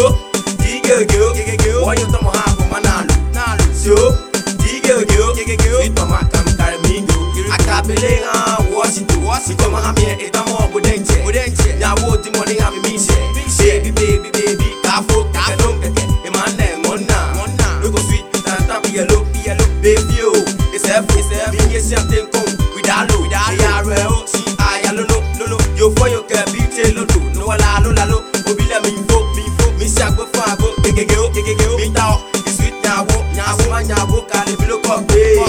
So, Digga, why you don't have a man? So, Digga, it don't matter, carry me. I can't believe what you do. You come and have me, it's a more good danger. Now, what the money have me say? Baby, careful, don't get a man name, one now. Look sweet, and yellow, baby, it's a being a certain come with a low, see, I don't know, you for your cabbie, no, lalo, Obila me, Miss Jago Fago, me now, it's sweet now, Nyawo, Kali, look up,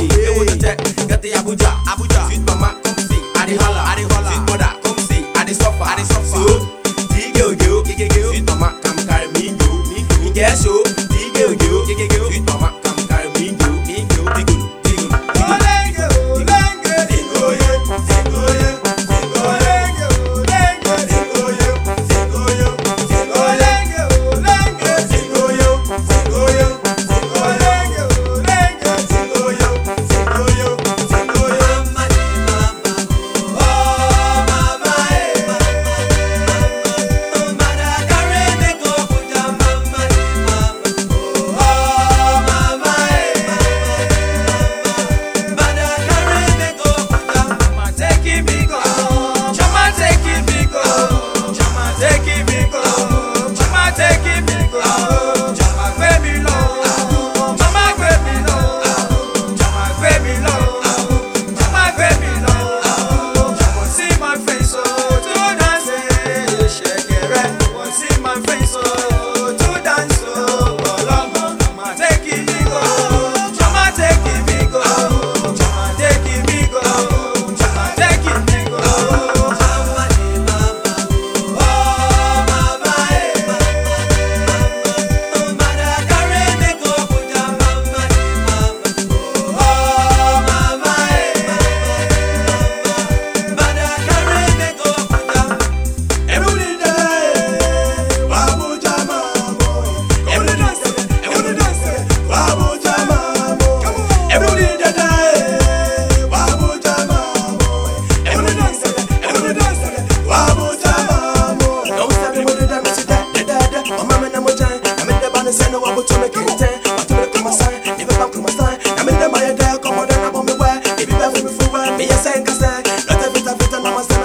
get the Abuja, sweet mama, come see, Adi Holla, sweet mother, come see, Adi Sofa, so, Digga, sweet mama, come carry me, you, guess so, Digga, sweet mama, come carry me,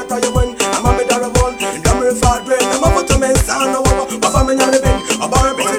I'm